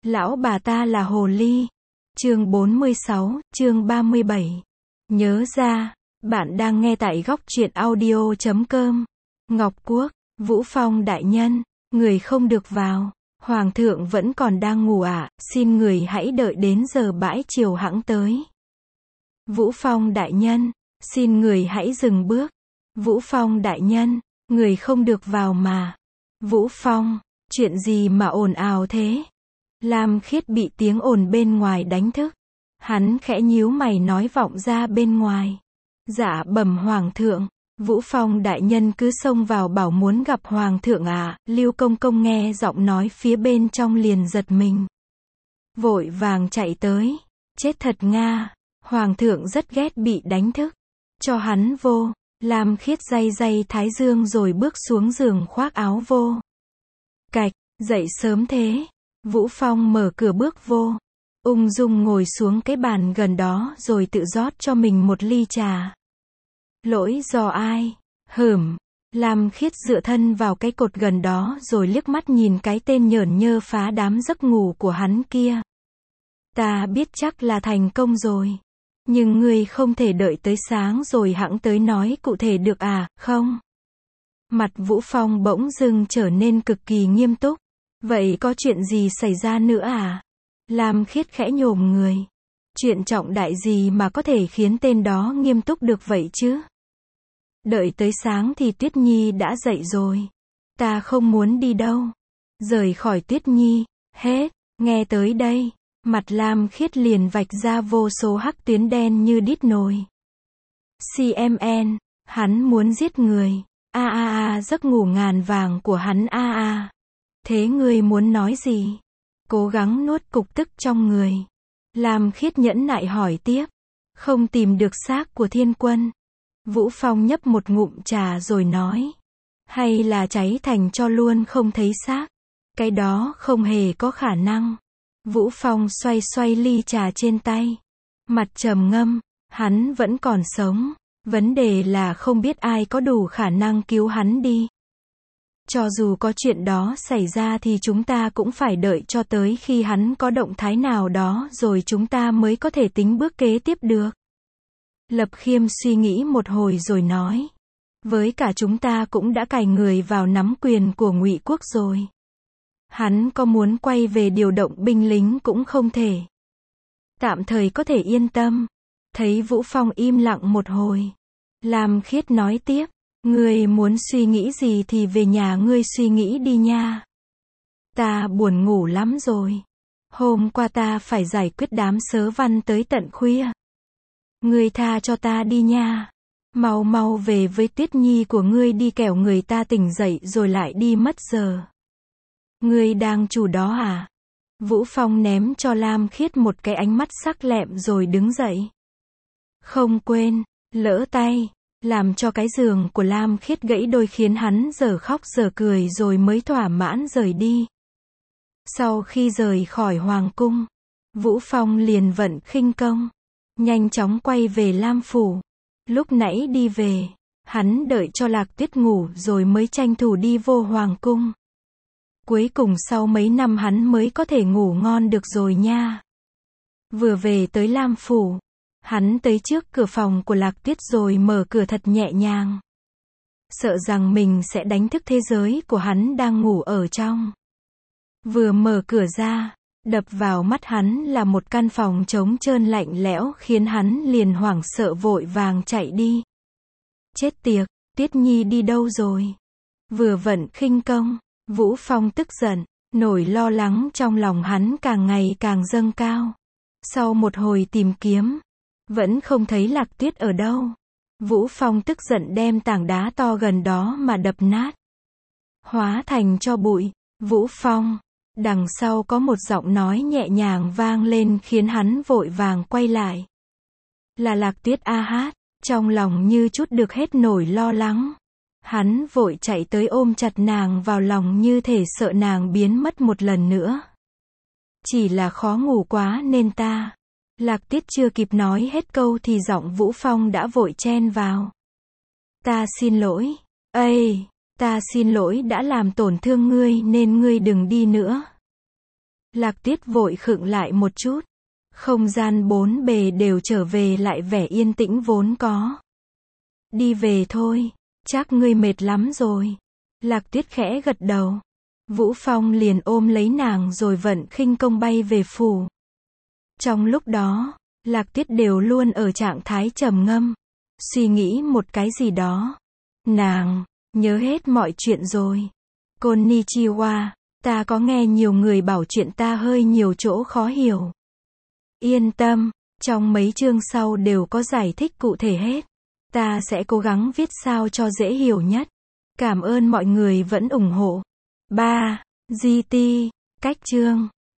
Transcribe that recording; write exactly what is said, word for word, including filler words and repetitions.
Lão bà ta là hồ ly. Chương bốn mươi sáu, chương ba mươi bảy. Nhớ ra, bạn đang nghe tại góc truyện audio chấm com. Ngọc Quốc, Vũ Phong đại nhân, người không được vào. Hoàng thượng vẫn còn đang ngủ ạ, à, xin người hãy đợi đến giờ bãi chiều hẵng tới. Vũ Phong đại nhân, xin người hãy dừng bước. Vũ Phong đại nhân, người không được vào mà. Vũ Phong, chuyện gì mà ồn ào thế? Lam Khiết bị tiếng ồn bên ngoài đánh thức. Hắn khẽ nhíu mày nói vọng ra bên ngoài. Dạ bẩm hoàng thượng, Vũ Phong đại nhân cứ xông vào bảo muốn gặp hoàng thượng à, Lưu Công Công nghe giọng nói phía bên trong liền giật mình. Vội vàng chạy tới, chết thật Nga, hoàng thượng rất ghét bị đánh thức. Cho hắn vô, Lam Khiết day day thái dương rồi bước xuống giường khoác áo vô. Cạch, dậy sớm thế. Vũ Phong mở cửa bước vô, ung dung ngồi xuống cái bàn gần đó rồi tự rót cho mình một ly trà. Lỗi do ai? Hửm. Lam Khiết dựa thân vào cái cột gần đó rồi liếc mắt nhìn cái tên nhởn nhơ phá đám giấc ngủ của hắn kia. Ta biết chắc là thành công rồi. Nhưng ngươi không thể đợi tới sáng rồi hẵng tới nói cụ thể được à, không? Mặt Vũ Phong bỗng dưng trở nên cực kỳ nghiêm túc. Vậy có chuyện gì xảy ra nữa à? Lam Khiết khẽ nhổm người. Chuyện trọng đại gì mà có thể khiến tên đó nghiêm túc được vậy chứ? Đợi tới sáng thì Tuyết Nhi đã dậy rồi. Ta không muốn đi đâu. Rời khỏi Tuyết Nhi. Hết. Nghe tới đây, mặt Lam Khiết liền vạch ra vô số hắc tuyến đen như đít nồi. xê em en. Hắn muốn giết người. A a a giấc ngủ ngàn vàng của hắn a a. Thế ngươi muốn nói gì? Cố gắng nuốt cục tức trong người. Lam Khiết nhẫn nại hỏi tiếp. Không tìm được xác của Thiên Quân. Vũ Phong nhấp một ngụm trà rồi nói. Hay là cháy thành tro luôn không thấy xác? Cái đó không hề có khả năng. Vũ Phong xoay xoay ly trà trên tay. Mặt trầm ngâm. Hắn vẫn còn sống. Vấn đề là không biết ai có đủ khả năng cứu hắn đi. Cho dù có chuyện đó xảy ra thì chúng ta cũng phải đợi cho tới khi hắn có động thái nào đó rồi chúng ta mới có thể tính bước kế tiếp được. Lập Khiêm suy nghĩ một hồi rồi nói. Với cả chúng ta cũng đã cài người vào nắm quyền của Ngụy Quốc rồi. Hắn có muốn quay về điều động binh lính cũng không thể. Tạm thời có thể yên tâm. Thấy Vũ Phong im lặng một hồi. Lam Khiết nói tiếp. Ngươi muốn suy nghĩ gì thì về nhà ngươi suy nghĩ đi nha. Ta buồn ngủ lắm rồi. Hôm qua ta phải giải quyết đám sớ văn tới tận khuya. Ngươi tha cho ta đi nha. Mau mau về với Tuyết Nhi của ngươi đi kẻo người ta tỉnh dậy rồi lại đi mất giờ. Ngươi đang chủ đó à? Vũ Phong ném cho Lam Khiết một cái ánh mắt sắc lẹm rồi đứng dậy. Không quên, lỡ tay. Làm cho cái giường của Lam Khiết gãy đôi khiến hắn giờ khóc giờ cười rồi mới thỏa mãn rời đi. Sau khi rời khỏi hoàng cung, Vũ Phong liền vận khinh công, nhanh chóng quay về Lam Phủ. Lúc nãy đi về, hắn đợi cho Lạc Tuyết ngủ rồi mới tranh thủ đi vô hoàng cung. Cuối cùng sau mấy năm hắn mới có thể ngủ ngon được rồi nha. Vừa về tới Lam Phủ. Hắn tới trước cửa phòng của Lạc Tuyết rồi mở cửa thật nhẹ nhàng. Sợ rằng mình sẽ đánh thức thế giới của hắn đang ngủ ở trong. Vừa mở cửa ra, đập vào mắt hắn là một căn phòng trống trơn lạnh lẽo khiến hắn liền hoảng sợ vội vàng chạy đi. Chết tiệt, Tuyết Nhi đi đâu rồi? Vừa vận khinh công, Vũ Phong tức giận, nỗi lo lắng trong lòng hắn càng ngày càng dâng cao. Sau một hồi tìm kiếm, vẫn không thấy Lạc Tuyết ở đâu. Vũ Phong tức giận đem tảng đá to gần đó mà đập nát. Hóa thành tro bụi. Vũ Phong. Đằng sau có một giọng nói nhẹ nhàng vang lên khiến hắn vội vàng quay lại. Là Lạc Tuyết a hát. Trong lòng như chút được hết nỗi lo lắng. Hắn vội chạy tới ôm chặt nàng vào lòng như thể sợ nàng biến mất một lần nữa. Chỉ là khó ngủ quá nên ta. Lạc Tuyết chưa kịp nói hết câu thì giọng Vũ Phong đã vội chen vào. Ta xin lỗi. Ây, ta xin lỗi đã làm tổn thương ngươi nên ngươi đừng đi nữa. Lạc Tiết vội khựng lại một chút. Không gian bốn bề đều trở về lại vẻ yên tĩnh vốn có. Đi về thôi, chắc ngươi mệt lắm rồi. Lạc Tiết khẽ gật đầu. Vũ Phong liền ôm lấy nàng rồi vận khinh công bay về phủ. Trong lúc đó, Lạc Tiết đều luôn ở trạng thái trầm ngâm, suy nghĩ một cái gì đó. Nàng nhớ hết mọi chuyện rồi. Konnichiwa, ta có nghe nhiều người bảo chuyện ta hơi nhiều chỗ khó hiểu. Yên tâm, trong mấy chương sau đều có giải thích cụ thể hết. Ta sẽ cố gắng viết sao cho dễ hiểu nhất. Cảm ơn mọi người vẫn ủng hộ. ba. giê tê, cách chương